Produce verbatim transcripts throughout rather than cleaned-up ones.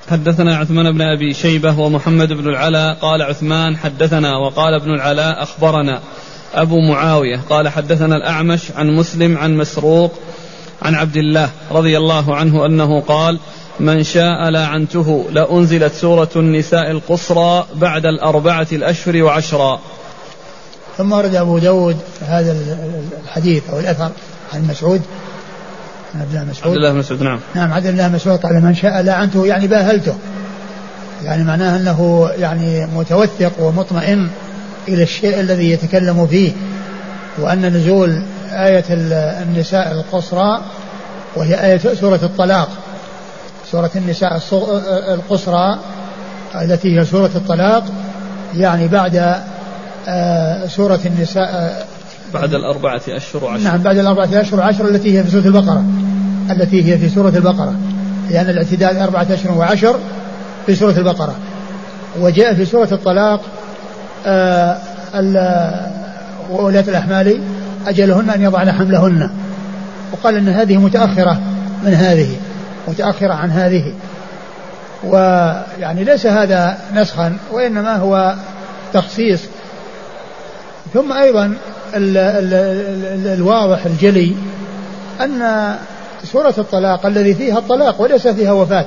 حدثنا عثمان بن أبي شيبة ومحمد بن العلاء قال عثمان حدثنا وقال ابن العلاء أخبرنا أبو معاوية قال حدثنا الأعمش عن مسلم عن مسروق عن عبد الله رضي الله عنه أنه قال من شاء لعنته لأنزلت سورة النساء القصرى بعد الأربعة الأشهر وعشرا. ثم ورد أبو داود هذا الحديث أو الأثر عن مسعود عن عبد الله مسعود عبد الله مسعود نعم نعم عبد الله مسعود قال من شاء لعنته يعني باهلته، يعني معناه أنه يعني متوثق ومطمئن إلى الشيء الذي يتكلم فيه، وأن نزول آية النساء القصرى وهي آية سورة الطلاق، سورة النساء القصرى التي هي سورة الطلاق، يعني بعد سورة النساء بعد الأربعة أشهر وعشر. نعم بعد الأربعة أشهر وعشر التي هي في سورة البقرة، التي هي في سورة البقرة، لأن الاعتداء أربعة أشهر وعشر في سورة البقرة. وجاء في سورة الطلاق وأولاة الأحمال أجلهن أن يضعن حملهن، وقال أن هذه متأخرة من هذه، متأخرة عن هذه، ويعني ليس هذا نسخا وإنما هو تخصيص. ثم أيضا ال ال ال الواضح الجلي أن سورة الطلاق الذي فيها الطلاق وليس فيها وفاة،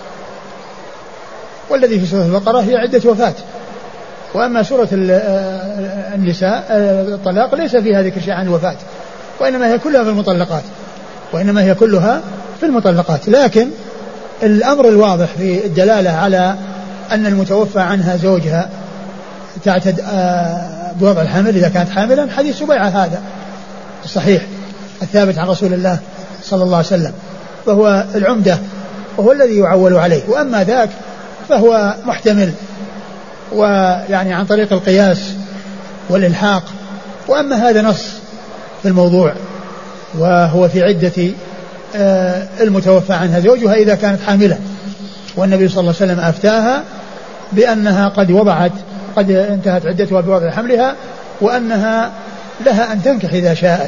والذي في سورة البقرة هي عدة وفاة، وأما سورة النساء الطلاق ليس فيها ذكر شيء عن الوفاة، وإنما هي كلها في المطلقات، وإنما هي كلها في المطلقات. لكن الأمر الواضح في الدلالة على أن المتوفى عنها زوجها تعتد بوضع الحمل إذا كانت حاملا حديث سبيعة هذا الصحيح الثابت عن رسول الله صلى الله عليه وسلم، فهو العمدة وهو الذي يعول عليه. وأما ذاك فهو محتمل ويعني عن طريق القياس والإلحاق. وأما هذا نص في الموضوع، وهو في عدة المتوفى عنها زوجها إذا كانت حاملة، والنبي صلى الله عليه وسلم أفتاها بأنها قد وضعت قد انتهت عدتها بوضع حملها، وأنها لها أن تنكح إذا شاءت.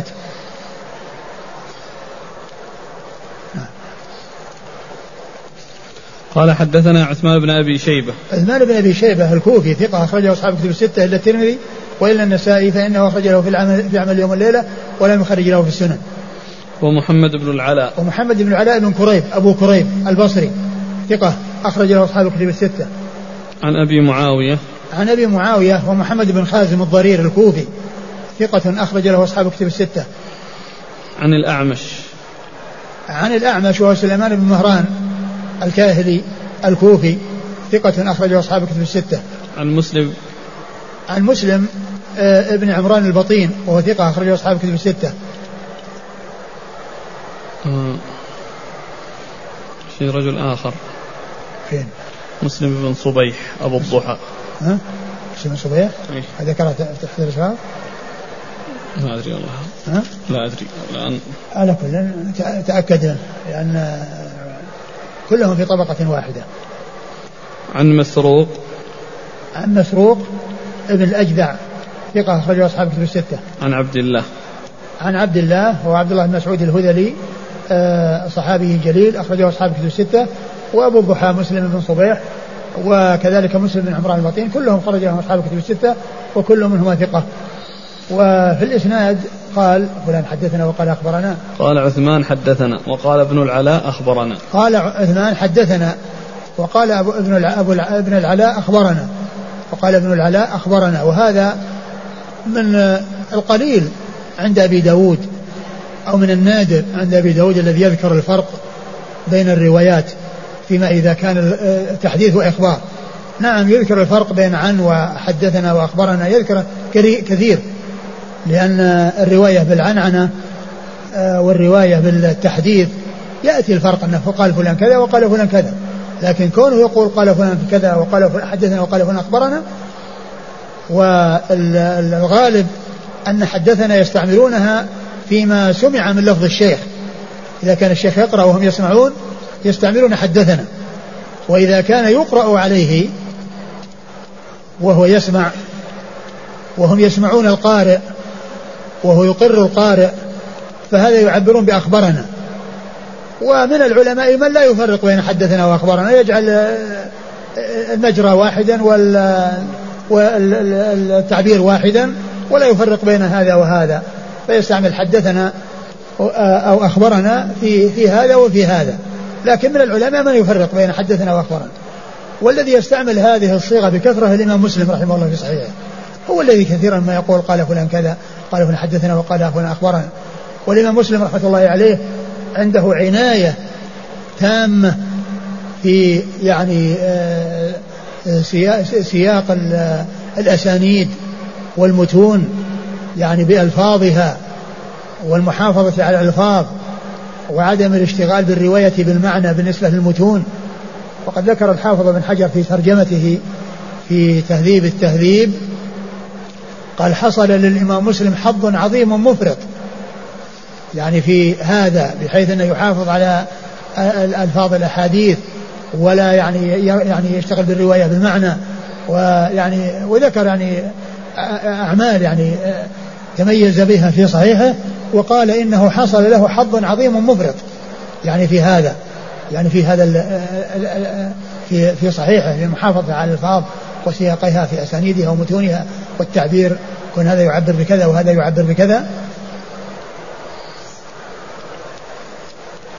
قال حدثنا عثمان بن أبي شيبة. عثمان بن أبي شيبة الكوفي ثقة أخرجه أصحاب كتب الستة إلا الترمذي وإلا النسائي، فإنه أخرج له في العمل في عمل يوم الليلة ولم يخرج له في السنن. ومحمد بن العلاء ومحمد بن العلاء بن كريب أبو كريب البصري ثقة أخرج له أصحاب كتب الستة. عن أبي معاوية عن أبي معاوية ومحمد بن خازم الضرير الكوفي ثقة أخرج له أصحاب كتب الستة. عن الأعمش عن الأعمش وهو سليمان بن مهران الكاهلي الكوفي ثقة أخرجه أصحاب كتب الستة. عن مسلم عن مسلم آه ابن عمران البطين وهو ثقة أخرجه أصحاب كتب الستة. آه. في رجل آخر فين؟ مسلم بن صبيح أبو الضحى. ها؟ مسلم بن صبيح؟ إيه؟ هذا كره تحت الإسلام؟ ما أدري والله. ها؟ لا أدري الآن. على كل تأكد لأن كلهم في طبقة واحدة. عن مسروق عن مسروق ابن الأجدع ثقة أخرجه أصحاب كتب الستة. عن عبد الله عن عبد الله هو عبد الله بن مسعود الهذلي صحابي جليل أخرجه أصحاب كتب الستة. وأبو الضحى مسلم بن صبيح وكذلك مسلم بن عمران البطين كلهم خرج لهم أصحاب كتب الستة وكل منهما ثقة. وفي الإسناد قال فلان حدثنا وقال أخبرنا. قال عثمان حدثنا وقال ابن العلاء أخبرنا. قال عثمان حدثنا وقال أبو ابن أبو ابن العلاء أخبرنا وقال ابن العلاء أخبرنا. وهذا من القليل عند أبي داود أو من النادر عند أبي داود الذي يذكر الفرق بين الروايات فيما إذا كان التحديث وإخبار. نعم يذكر الفرق بين عن وحدثنا وأخبرنا يذكر كثير، لأن الرواية بالعنعنة والرواية بالتحديث يأتي الفرق أنه قال فلان كذا وقال فلان كذا، لكن كونه يقول قال فلان كذا وقال فلان حدثنا وقال فلان أخبرنا، والغالب أن حدثنا يستعملونها فيما سمع من لفظ الشيخ. إذا كان الشيخ يقرأ وهم يسمعون يستعملون حدثنا، وإذا كان يقرأ عليه وهو يسمع وهم يسمعون القارئ وهو يقر القارئ فهذا يعبرون بأخبرنا. ومن العلماء من لا يفرق بين حدثنا وأخبرنا، يجعل المجرى واحدا والتعبير واحدا ولا يفرق بين هذا وهذا، فيستعمل حدثنا أو أخبرنا في في هذا وفي هذا. لكن من العلماء من يفرق بين حدثنا وأخبرنا، والذي يستعمل هذه الصيغة بكثرة الإمام مسلم رحمه الله في صحيحه، هو الذي كثيرا ما يقول قال فلان كذا، قال فلان حدثنا وقال فلان أخبرنا. والإمام مسلم رحمه الله عليه عنده عناية تامة في يعني سياق الأسانيد والمتون، يعني بألفاظها والمحافظة على الألفاظ وعدم الاشتغال بالرواية بالمعنى بالنسبة للمتون. وقد ذكر الحافظ بن حجر في ترجمته في تهذيب التهذيب قال حصل للإمام مسلم حظ عظيم مفرط يعني في هذا، بحيث أنه يحافظ على ألفاظ الأحاديث ولا يعني يعني يشتغل بالرواية بالمعنى، ويعني وذكر يعني أعمال يعني تميز بها في صحيحه، وقال إنه حصل له حظ عظيم مفرط يعني في هذا، يعني في هذا في في صحيحه للمحافظة على الألفاظ وسياقها في أسانيدها ومتونها والتعبير، كون هذا يعبر بكذا وهذا يعبر بكذا،